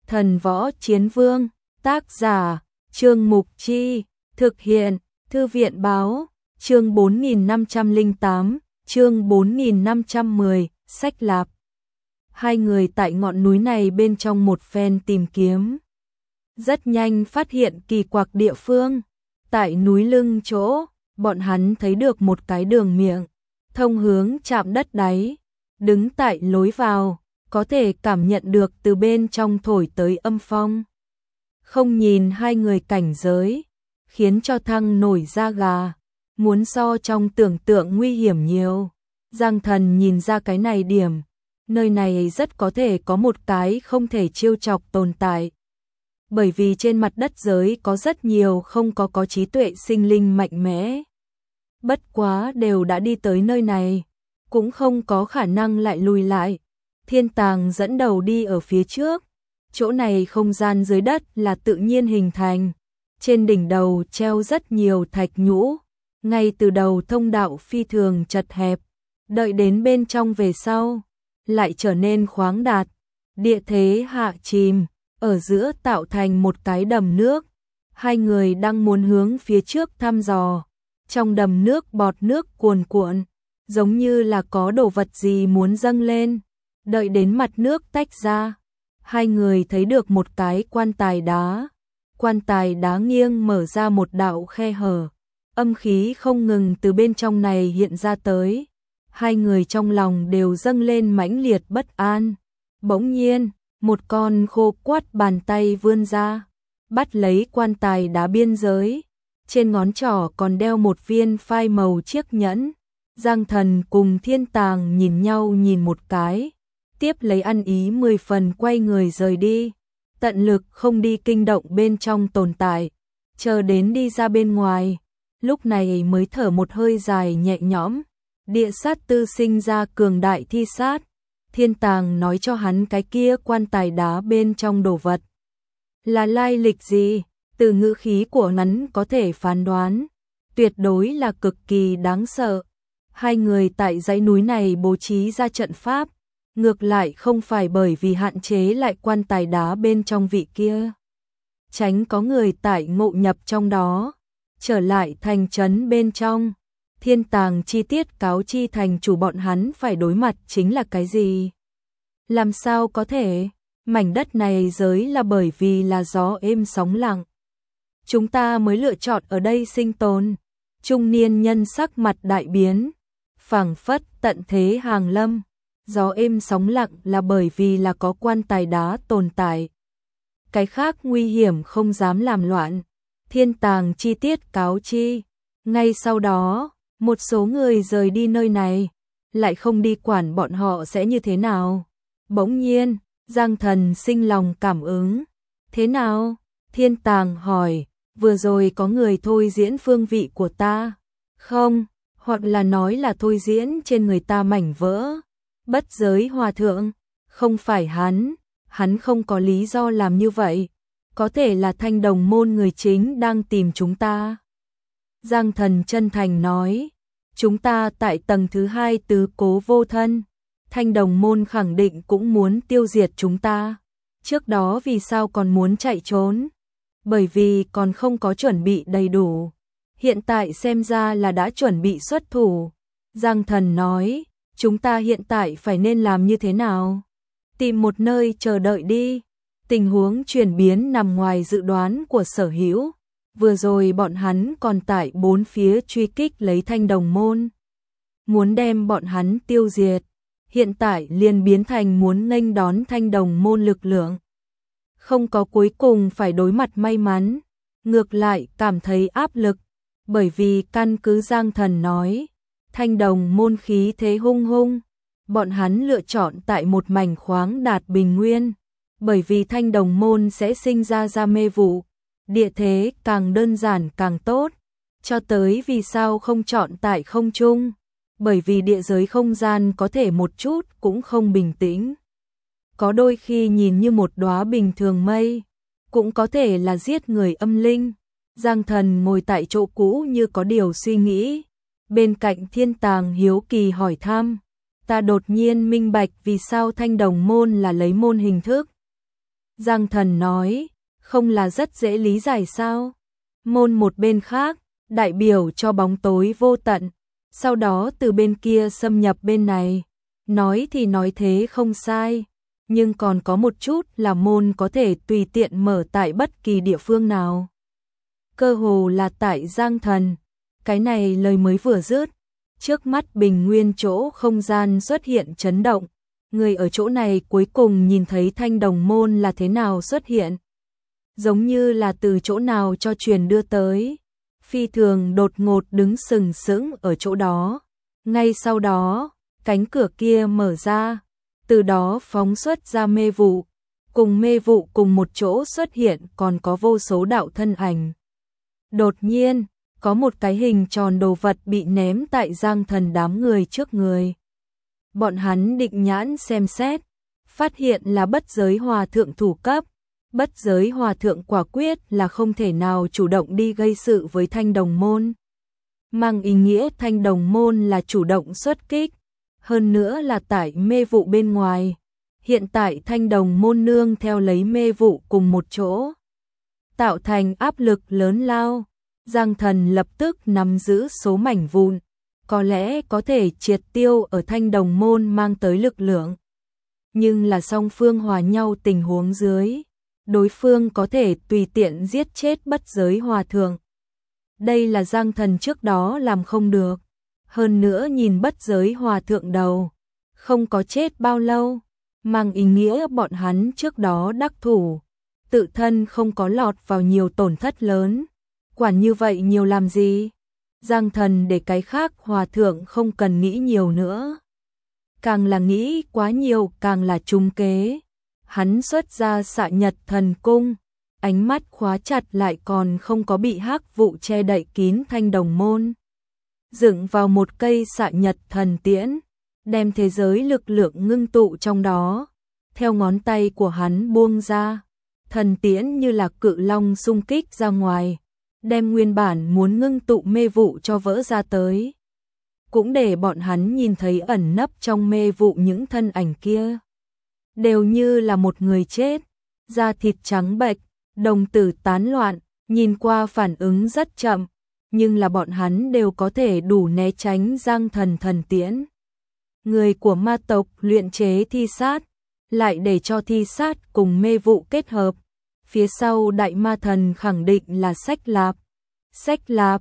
Thần Võ Chiến Vương, tác giả, Trương Mục Chi, thực hiện, Thư viện Báo, chương 4508, chương 4510, sách lạp. Hai người tại ngọn núi này bên trong một phen tìm kiếm. Rất nhanh phát hiện kỳ quặc địa phương. Tại núi lưng chỗ, bọn hắn thấy được một cái đường miệng, thông hướng chạm đất đáy. Đứng tại lối vào, có thể cảm nhận được từ bên trong thổi tới âm phong. Không nhìn hai người cảnh giới, khiến cho Thăng nổi da gà, muốn so trong tưởng tượng nguy hiểm nhiều. Giang Thần nhìn ra cái này điểm, nơi này rất có thể có một cái không thể trêu chọc tồn tại. Bởi vì trên mặt đất giới có rất nhiều không có trí tuệ sinh linh mạnh mẽ. Bất quá đều đã đi tới nơi này, cũng không có khả năng lại lùi lại. Thiên Tàng dẫn đầu đi ở phía trước. Chỗ này không gian dưới đất là tự nhiên hình thành. Trên đỉnh đầu treo rất nhiều thạch nhũ. Ngay từ đầu thông đạo phi thường chật hẹp. Đợi đến bên trong về sau, lại trở nên khoáng đạt. Địa thế hạ chìm, ở giữa tạo thành một cái đầm nước. Hai người đang muốn hướng phía trước thăm dò. Trong đầm nước bọt nước cuồn cuộn, giống như là có đồ vật gì muốn dâng lên. Đợi đến mặt nước tách ra, hai người thấy được một cái quan tài đá. Quan tài đá nghiêng mở ra một đạo khe hở, âm khí không ngừng từ bên trong này hiện ra tới. Hai người trong lòng đều dâng lên mãnh liệt bất an. Bỗng nhiên, một con khô quắt bàn tay vươn ra, bắt lấy quan tài đá biên giới. Trên ngón trỏ còn đeo một viên phai màu chiếc nhẫn. Giang Thần cùng Thiên Tàng nhìn nhau nhìn một cái, tiếp lấy ăn ý 10 phần quay người rời đi. Tận lực không đi kinh động bên trong tồn tại, chờ đến đi ra bên ngoài, lúc này mới thở một hơi dài nhẹ nhõm. Địa sát tư sinh ra cường đại thi sát. Thiên Tàng nói cho hắn cái kia quan tài đá bên trong đồ vật là lai lịch gì, từ ngữ khí của hắn có thể phán đoán, tuyệt đối là cực kỳ đáng sợ. Hai người tại dãy núi này bố trí ra trận pháp, ngược lại không phải bởi vì hạn chế lại quan tài đá bên trong vị kia, tránh có người tại ngộ nhập trong đó. Trở lại thành trấn bên trong, Thiên Tàng chi tiết cáo chi thành chủ bọn hắn phải đối mặt chính là cái gì. Làm sao có thể, mảnh đất này giới là bởi vì là gió êm sóng lặng, chúng ta mới lựa chọn ở đây sinh tồn. Trung niên nhân sắc mặt đại biến, phảng phất tận thế hàng lâm. Gió êm sóng lặng là bởi vì là có quan tài đá tồn tại, cái khác nguy hiểm không dám làm loạn. Thiên Tàng chi tiết cáo chi. Ngay sau đó, một số người rời đi nơi này, lại không đi quản bọn họ sẽ như thế nào. Bỗng nhiên, Giang Thần sinh lòng cảm ứng. Thế nào? Thiên Tàng hỏi, vừa rồi có người thôi diễn phương vị của ta không? Hoặc là nói là thôi diễn trên người ta mảnh vỡ. Bất giới hòa thượng, không phải hắn không có lý do làm như vậy. Có thể là Thanh Đồng môn người chính đang tìm chúng ta. Giang Thần chân thành nói, chúng ta tại tầng thứ 2 tứ cố vô thân. Thanh Đồng môn khẳng định cũng muốn tiêu diệt chúng ta. Trước đó vì sao còn muốn chạy trốn? Bởi vì còn không có chuẩn bị đầy đủ. Hiện tại xem ra là đã chuẩn bị xuất thủ. Giang Thần nói, chúng ta hiện tại phải nên làm như thế nào? Tìm một nơi chờ đợi đi. Tình huống chuyển biến nằm ngoài dự đoán của Sở Hữu. Vừa rồi bọn hắn còn tại bốn phía truy kích lấy Thanh Đồng môn, muốn đem bọn hắn tiêu diệt. Hiện tại liền biến thành muốn nghênh đón Thanh Đồng môn lực lượng. Không có cuối cùng phải đối mặt may mắn, ngược lại cảm thấy áp lực. Bởi vì căn cứ Giang Thần nói, Thanh Đồng môn khí thế hung hung, bọn hắn lựa chọn tại một mảnh khoáng đạt bình nguyên. Bởi vì Thanh Đồng môn sẽ sinh ra mê vụ, địa thế càng đơn giản càng tốt. Cho tới vì sao không chọn tại không trung? Bởi vì địa giới không gian có thể một chút cũng không bình tĩnh. Có đôi khi nhìn như một đóa bình thường mây, cũng có thể là giết người âm linh. Giang Thần ngồi tại chỗ cũ như có điều suy nghĩ. Bên cạnh Thiên Tàng hiếu kỳ hỏi thăm, ta đột nhiên minh bạch vì sao Thanh Đồng môn là lấy môn hình thức. Giang Thần nói, không là rất dễ lý giải sao? Môn một bên khác, đại biểu cho bóng tối vô tận, sau đó từ bên kia xâm nhập bên này. Nói thì nói thế không sai, nhưng còn có một chút là môn có thể tùy tiện mở tại bất kỳ địa phương nào. Cơ hồ là tại Giang Thần. Cái này lời mới vừa dứt, trước mắt bình nguyên chỗ không gian xuất hiện chấn động. Người ở chỗ này cuối cùng nhìn thấy thanh đồng môn là thế nào xuất hiện. Giống như là từ chỗ nào cho truyền đưa tới. Phi thường đột ngột đứng sừng sững ở chỗ đó. Ngay sau đó, cánh cửa kia mở ra, từ đó phóng xuất ra mê vụ. Cùng mê vụ cùng một chỗ xuất hiện còn có vô số đạo thân ảnh. Đột nhiên, có một cái hình tròn đồ vật bị ném tại Giang Thần đám người trước người. Bọn hắn định nhãn xem xét, phát hiện là bất giới hòa thượng thủ cấp. Bất giới hòa thượng quả quyết là không thể nào chủ động đi gây sự với thanh đồng môn. Mang ý nghĩa thanh đồng môn là chủ động xuất kích, hơn nữa là tại mê vụ bên ngoài. Hiện tại thanh đồng môn nương theo lấy mê vụ cùng một chỗ, tạo thành áp lực lớn lao. Giang Thần lập tức nắm giữ số mảnh vụn, có lẽ có thể triệt tiêu ở thanh đồng môn mang tới lực lượng. Nhưng là song phương hòa nhau tình huống dưới, đối phương có thể tùy tiện giết chết bất giới hòa thượng. Đây là Giang Thần trước đó làm không được. Hơn nữa nhìn bất giới hòa thượng đầu, không có chết bao lâu, mang ý nghĩa bọn hắn trước đó đắc thủ, tự thân không có lọt vào nhiều tổn thất lớn. Quản như vậy nhiều làm gì? Giang Thần để cái khác hòa thượng không cần nghĩ nhiều nữa. Càng là nghĩ quá nhiều càng là trúng kế. Hắn xuất ra Xạ Nhật Thần Cung, ánh mắt khóa chặt lại còn không có bị hắc vụ che đậy kín thanh đồng môn. Dựng vào một cây Xạ Nhật Thần Tiễn, đem thế giới lực lượng ngưng tụ trong đó. Theo ngón tay của hắn buông ra, thần tiễn như là cự long xung kích ra ngoài, đem nguyên bản muốn ngưng tụ mê vụ cho vỡ ra tới. Cũng để bọn hắn nhìn thấy ẩn nấp trong mê vụ những thân ảnh kia. Đều như là một người chết, da thịt trắng bệch, đồng tử tán loạn, nhìn qua phản ứng rất chậm, nhưng là bọn hắn đều có thể đủ né tránh Giang Thần thần tiễn. Người của ma tộc luyện chế thi sát, lại để cho thi sát cùng mê vụ kết hợp. Phía sau đại ma thần khẳng định là Sách Lạp. Sách Lạp,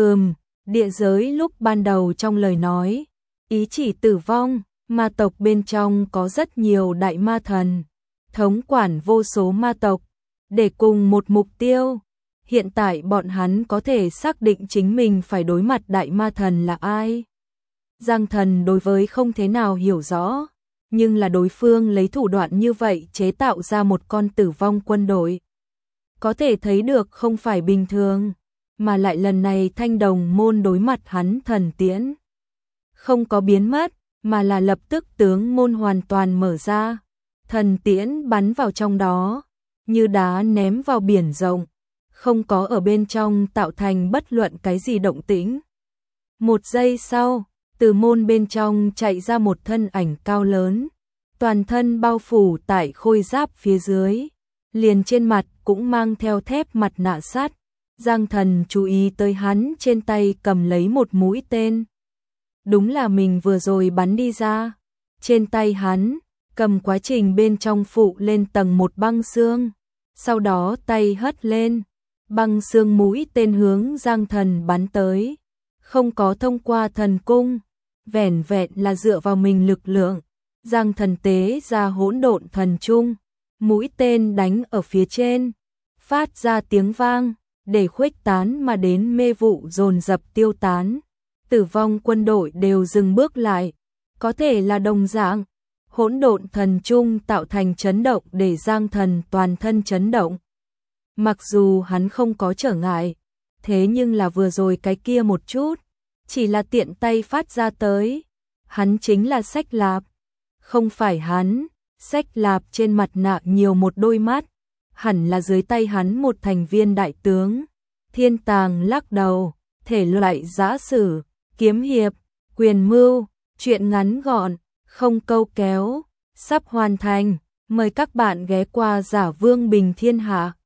địa giới lúc ban đầu trong lời nói, ý chỉ tử vong, ma tộc bên trong có rất nhiều đại ma thần, thống quản vô số ma tộc, để cùng một mục tiêu. Hiện tại bọn hắn có thể xác định chính mình phải đối mặt đại ma thần là ai. Giang Thần đối với không thế nào hiểu rõ, nhưng là đối phương lấy thủ đoạn như vậy chế tạo ra một con tử vong quân đội. Có thể thấy được không phải bình thường, mà lại lần này thanh đồng môn đối mặt hắn thần tiễn. Không có biến mất, mà là lập tức tướng môn hoàn toàn mở ra. Thần tiễn bắn vào trong đó, như đá ném vào biển rộng, không có ở bên trong tạo thành bất luận cái gì động tĩnh. Một giây sau, từ môn bên trong chạy ra một thân ảnh cao lớn, toàn thân bao phủ tại khôi giáp phía dưới, liền trên mặt cũng mang theo thép mặt nạ sắt. Giang Thần chú ý tới hắn trên tay cầm lấy một mũi tên. Đúng là mình vừa rồi bắn đi ra. Trên tay hắn, cầm quá trình bên trong phụ lên tầng một băng xương. Sau đó tay hất lên, băng xương mũi tên hướng Giang Thần bắn tới. Không có thông qua thần cung, vẻn vẹn là dựa vào mình lực lượng. Giang Thần tế ra hỗn độn thần trung, mũi tên đánh ở phía trên, phát ra tiếng vang, để khuếch tán mà đến mê vụ dồn dập tiêu tán. Tử vong quân đội đều dừng bước lại, có thể là đồng dạng. Hỗn độn thần trung tạo thành chấn động để Giang Thần toàn thân chấn động. Mặc dù hắn không có trở ngại, thế nhưng là vừa rồi cái kia một chút, chỉ là tiện tay phát ra tới. Hắn chính là Sách Lạp. Không phải hắn, Sách Lạp trên mặt nạ nhiều một đôi mắt, hẳn là dưới tay hắn một thành viên đại tướng. Thiên Tàng lắc đầu, thể loại giã sử, kiếm hiệp, quyền mưu, chuyện ngắn gọn, không câu kéo, sắp hoàn thành. Mời các bạn ghé qua Giả Vương Bình Thiên Hạ.